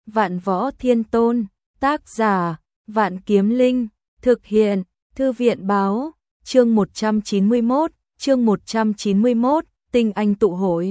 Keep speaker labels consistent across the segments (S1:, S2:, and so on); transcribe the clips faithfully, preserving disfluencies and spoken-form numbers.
S1: Vạn Võ Thiên Tôn, tác giả, Vạn Kiếm Linh, thực hiện, Thư viện báo, chương một trăm chín mươi mốt, chương một trăm chín mươi mốt, tinh anh tụ hội.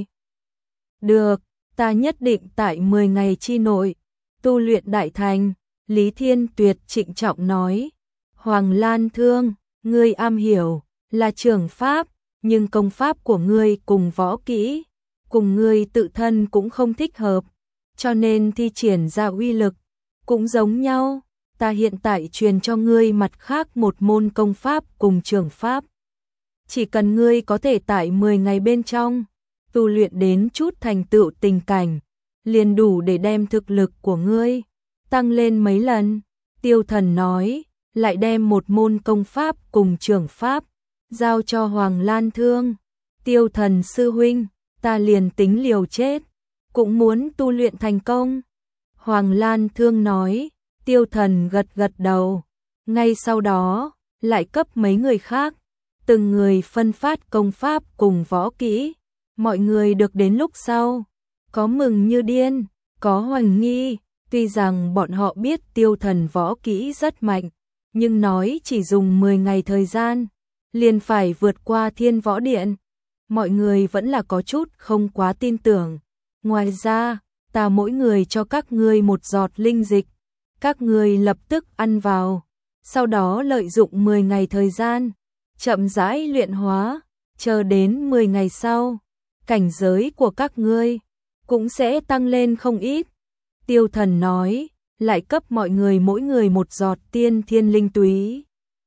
S1: Được, ta nhất định tại mười ngày chi nội, tu luyện đại thành, Lý Thiên Tuyệt trịnh trọng nói. Hoàng Lan Thương, ngươi am hiểu, là trường pháp, nhưng công pháp của ngươi cùng võ kỹ, cùng ngươi tự thân cũng không thích hợp, cho nên thi triển ra uy lực, cũng giống nhau. Ta hiện tại truyền cho ngươi mặt khác một môn công pháp cùng trường pháp. Chỉ cần ngươi có thể tại mười ngày bên trong, tu luyện đến chút thành tựu tình cảnh, liền đủ để đem thực lực của ngươi tăng lên mấy lần. Tiêu Thần nói, lại đem một môn công pháp cùng trường pháp giao cho Hoàng Lan Thương. Tiêu Thần sư huynh, ta liền tính liều chết, cũng muốn tu luyện thành công. Hoàng Lan Thương nói. Tiêu Thần gật gật đầu, ngay sau đó, lại cấp mấy người khác, từng người phân phát công pháp cùng võ kỹ. Mọi người được đến lúc sau, có mừng như điên, có hoài nghi, tuy rằng bọn họ biết Tiêu Thần võ kỹ rất mạnh, nhưng nói chỉ dùng mười ngày thời gian, liền phải vượt qua Thiên Võ Điện. Mọi người vẫn là có chút không quá tin tưởng. Ngoài ra, ta mỗi người cho các ngươi một giọt linh dịch, các ngươi lập tức ăn vào, sau đó lợi dụng mười ngày thời gian, chậm rãi luyện hóa, chờ đến mười ngày sau, cảnh giới của các ngươi cũng sẽ tăng lên không ít. Tiêu Thần nói, lại cấp mọi người mỗi người một giọt tiên thiên linh túy.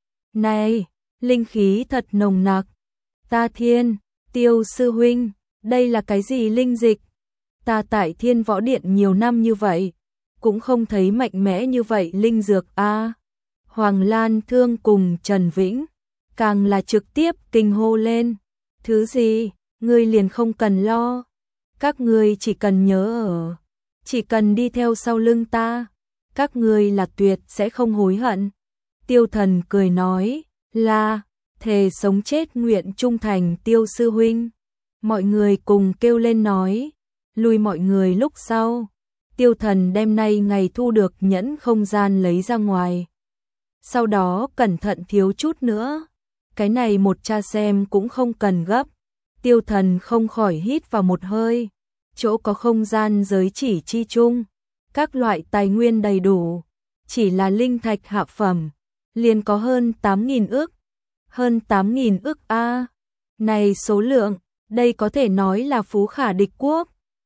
S1: Này, linh khí thật nồng nặc. Ta thiên, Tiêu sư huynh, đây là cái gì linh dịch? Ta tại Thiên Võ Điện nhiều năm như vậy, cũng không thấy mạnh mẽ như vậy linh dược a. À, Hoàng Lan Thương cùng Trần Vĩnh càng là trực tiếp kinh hô lên. Thứ gì, ngươi liền không cần lo. Các ngươi chỉ cần nhớ ở, chỉ cần đi theo sau lưng ta, các ngươi là tuyệt sẽ không hối hận. Tiêu Thần cười nói, là, thề sống chết nguyện trung thành Tiêu sư huynh. Mọi người cùng kêu lên nói, lùi mọi người lúc sau. Tiêu Thần đem nay ngày thu được nhẫn không gian lấy ra ngoài. Sau đó cẩn thận thiếu chút nữa. Cái này một cha xem cũng không cần gấp. Tiêu Thần không khỏi hít vào một hơi. Chỗ có không gian giới chỉ chi chung, các loại tài nguyên đầy đủ. Chỉ là linh thạch hạ phẩm, liền có hơn tám nghìn ức. Hơn tám nghìn ức a. Này số lượng, đây có thể nói là phú khả địch quốc.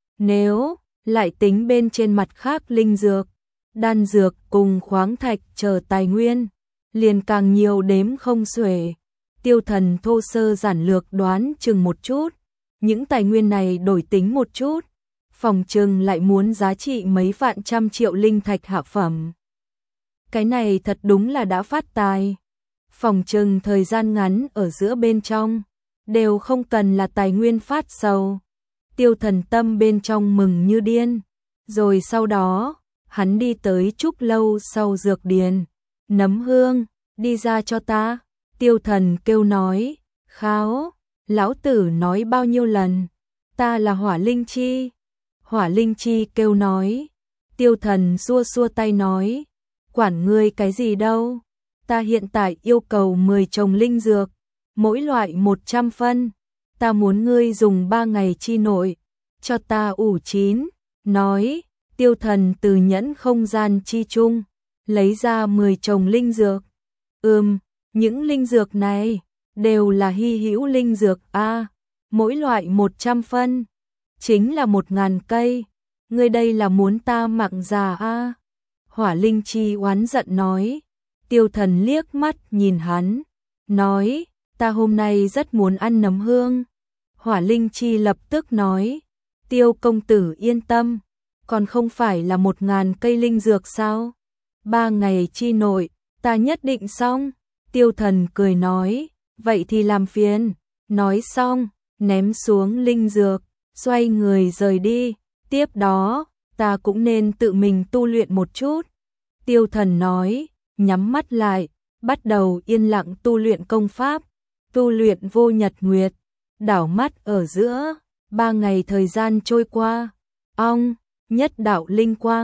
S1: Nếu lại tính bên trên mặt khác linh dược, đan dược cùng khoáng thạch chờ tài nguyên, liền càng nhiều đếm không xuể. Tiêu Thần thô sơ giản lược đoán chừng một chút, những tài nguyên này đổi tính một chút, phòng chừng lại muốn giá trị mấy vạn trăm triệu linh thạch hạ phẩm. Cái này thật đúng là đã phát tài. Phòng chừng thời gian ngắn ở giữa bên trong, đều không cần là tài nguyên phát sầu. Tiêu Thần tâm bên trong mừng như điên. Rồi sau đó, hắn đi tới trúc lâu sau dược điền. Nấm hương, đi ra cho ta. Tiêu Thần kêu nói, kháo, lão tử nói bao nhiêu lần, ta là Hỏa Linh Chi. Hỏa Linh Chi kêu nói. Tiêu Thần xua xua tay nói, quản ngươi cái gì đâu, ta hiện tại yêu cầu mười chồng linh dược, mỗi loại một trăm phân. Ta muốn ngươi dùng ba ngày chi nội, cho ta ủ chín. Nói, Tiêu Thần từ nhẫn không gian chi chung, lấy ra mười chồng linh dược. Ừm, những linh dược này, đều là hy hữu linh dược a, à, mỗi loại một trăm phân, chính là một ngàn cây. Ngươi đây là muốn ta mặng già a. À. Hỏa Linh Chi oán giận nói. Tiêu Thần liếc mắt nhìn hắn, nói, ta hôm nay rất muốn ăn nấm hương. Hỏa Linh Chi lập tức nói, Tiêu công tử yên tâm, còn không phải là một ngàn cây linh dược sao? Ba ngày chi nội, ta nhất định xong. Tiêu Thần cười nói, vậy thì làm phiền. Nói xong, ném xuống linh dược, xoay người rời đi. Tiếp đó, ta cũng nên tự mình tu luyện một chút. Tiêu Thần nói, nhắm mắt lại, bắt đầu yên lặng tu luyện công pháp, tu luyện vô nhật nguyệt. Đảo mắt ở giữa, ba ngày thời gian trôi qua, ong, nhất đạo linh quang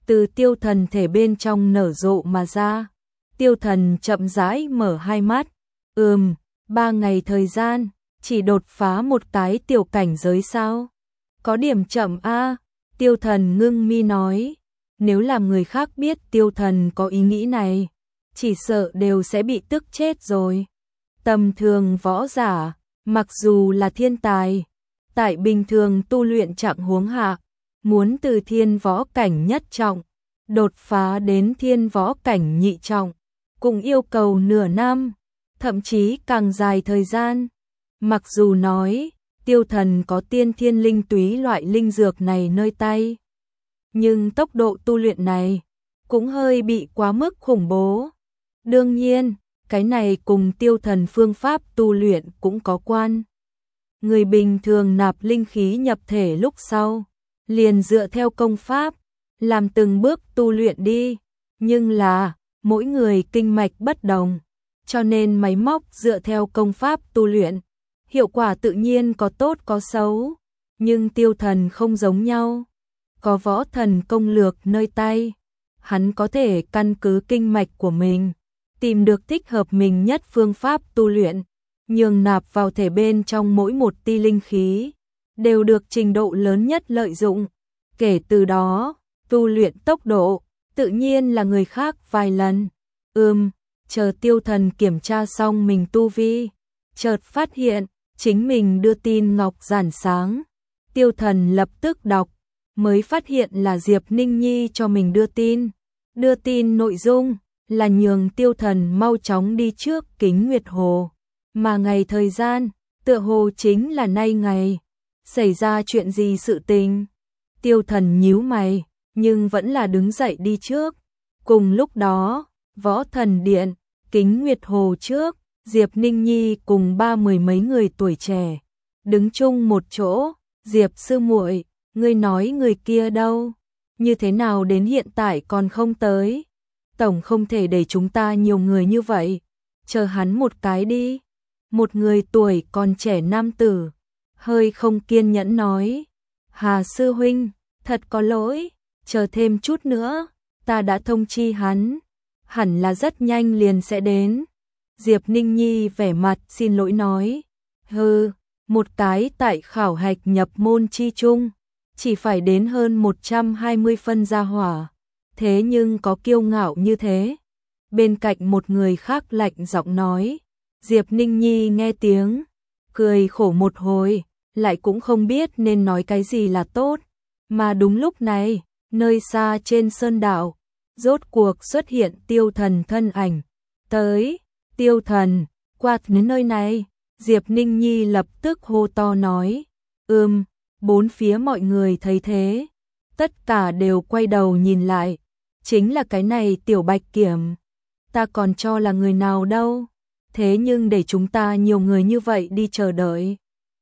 S1: từ tiêu thần thể bên trong nở rộ mà ra. Tiêu thần chậm rãi mở hai mắt. Ừm, ba ngày thời gian, chỉ đột phá một cái tiểu cảnh giới sao? Có điểm chậm a. Tiêu thần ngưng mi nói. Nếu làm người khác biết tiêu thần có ý nghĩ này, chỉ sợ đều sẽ bị tức chết rồi. Tầm thường võ giả, mặc dù là thiên tài, tại bình thường tu luyện trạng huống hạ, muốn từ thiên võ cảnh nhất trọng, đột phá đến thiên võ cảnh nhị trọng, cũng yêu cầu nửa năm, thậm chí càng dài thời gian. Mặc dù nói, tiêu thần có tiên thiên linh túy loại linh dược này nơi tay, nhưng tốc độ tu luyện này cũng hơi bị quá mức khủng bố. Đương nhiên, cái này cùng tiêu thần phương pháp tu luyện cũng có quan. Người bình thường nạp linh khí nhập thể lúc sau, liền dựa theo công pháp, làm từng bước tu luyện đi. Nhưng là, mỗi người kinh mạch bất đồng, cho nên máy móc dựa theo công pháp tu luyện, hiệu quả tự nhiên có tốt có xấu. Nhưng tiêu thần không giống nhau, có võ thần công lược nơi tay, hắn có thể căn cứ kinh mạch của mình, tìm được thích hợp mình nhất phương pháp tu luyện, nhường nạp vào thể bên trong mỗi một ti linh khí, đều được trình độ lớn nhất lợi dụng. Kể từ đó, tu luyện tốc độ, tự nhiên là người khác vài lần. Ừm, chờ tiêu thần kiểm tra xong mình tu vi, chợt phát hiện, chính mình đưa tin ngọc giản sáng. Tiêu thần lập tức đọc, mới phát hiện là Diệp Ninh Nhi cho mình đưa tin. Đưa tin nội dung là nhường tiêu thần mau chóng đi trước Kính Nguyệt Hồ, mà ngày thời gian, tựa hồ chính là nay ngày. Xảy ra chuyện gì sự tình? Tiêu thần nhíu mày, nhưng vẫn là đứng dậy đi trước. Cùng lúc đó, Võ Thần Điện, Kính Nguyệt Hồ trước, Diệp Ninh Nhi cùng ba mười mấy người tuổi trẻ, đứng chung một chỗ. Diệp sư muội, ngươi nói người kia đâu? Như thế nào đến hiện tại còn không tới? Tổng không thể để chúng ta nhiều người như vậy, chờ hắn một cái đi. Một người tuổi còn trẻ nam tử, hơi không kiên nhẫn nói. Hà sư huynh, thật có lỗi, chờ thêm chút nữa, ta đã thông chi hắn, hẳn là rất nhanh liền sẽ đến. Diệp Ninh Nhi vẻ mặt xin lỗi nói. Hừ, một cái tại khảo hạch nhập môn chi chung, chỉ phải đến hơn một trăm hai mươi phân gia hỏa, thế nhưng có kiêu ngạo như thế. Bên cạnh một người khác lạnh giọng nói. Diệp Ninh Nhi nghe tiếng, cười khổ một hồi, lại cũng không biết nên nói cái gì là tốt. Mà đúng lúc này, nơi xa trên sơn đảo, rốt cuộc xuất hiện tiêu thần thân ảnh. Tới, tiêu thần, qua đến nơi này. Diệp Ninh Nhi lập tức hô to nói. Ừm, bốn phía mọi người thấy thế, tất cả đều quay đầu nhìn lại. Chính là cái này tiểu bạch kiểm, ta còn cho là người nào đâu, thế nhưng để chúng ta nhiều người như vậy đi chờ đợi.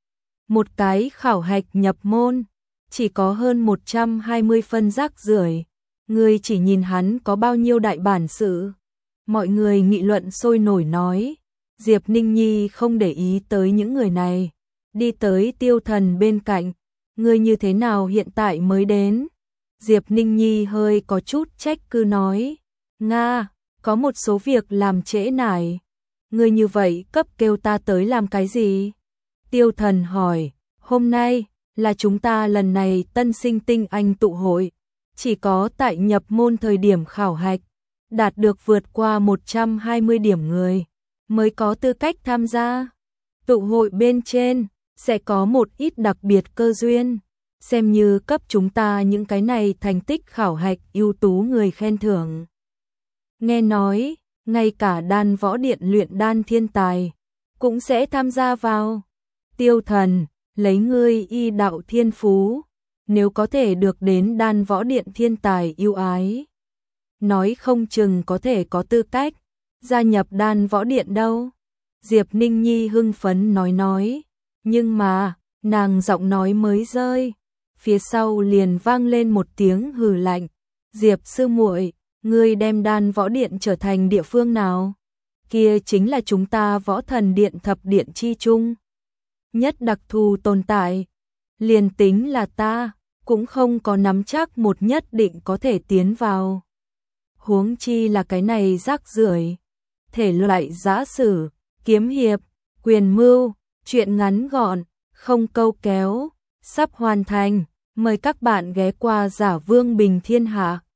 S1: Một cái khảo hạch nhập môn, chỉ có hơn một trăm hai mươi phân rác rưởi, người chỉ nhìn hắn có bao nhiêu đại bản sự. Mọi người nghị luận sôi nổi nói. Diệp Ninh Nhi không để ý tới những người này, đi tới tiêu thần bên cạnh. Người như thế nào hiện tại mới đến? Diệp Ninh Nhi hơi có chút trách cứ nói. Nga, có một số việc làm trễ nải. Người như vậy cấp kêu ta tới làm cái gì? Tiêu thần hỏi. Hôm nay là chúng ta lần này tân sinh tinh anh tụ hội, chỉ có tại nhập môn thời điểm khảo hạch, đạt được vượt qua một trăm hai mươi điểm người mới có tư cách tham gia. Tụ hội bên trên sẽ có một ít đặc biệt cơ duyên, xem như cấp chúng ta những cái này thành tích khảo hạch ưu tú người khen thưởng. Nghe nói, ngay cả đan võ điện luyện đan thiên tài cũng sẽ tham gia vào. Tiêu thần, lấy ngươi y đạo thiên phú, nếu có thể được đến đan võ điện thiên tài yêu ái, nói không chừng có thể có tư cách gia nhập đan võ điện đâu. Diệp Ninh Nhi hưng phấn nói nói. Nhưng mà, nàng giọng nói mới rơi, phía sau liền vang lên một tiếng hừ lạnh. Diệp sư muội, ngươi đem đan võ điện trở thành địa phương nào? Kia chính là chúng ta Võ Thần Điện thập điện chi chung nhất đặc thù tồn tại. Liền tính là ta, cũng không có nắm chắc một nhất định có thể tiến vào. Huống chi là cái này rác rưởi. Thể loại giã sử, kiếm hiệp, quyền mưu, truyện ngắn gọn, không câu kéo, sắp hoàn thành. Mời các bạn ghé qua Giả Vương Bình Thiên Hạ.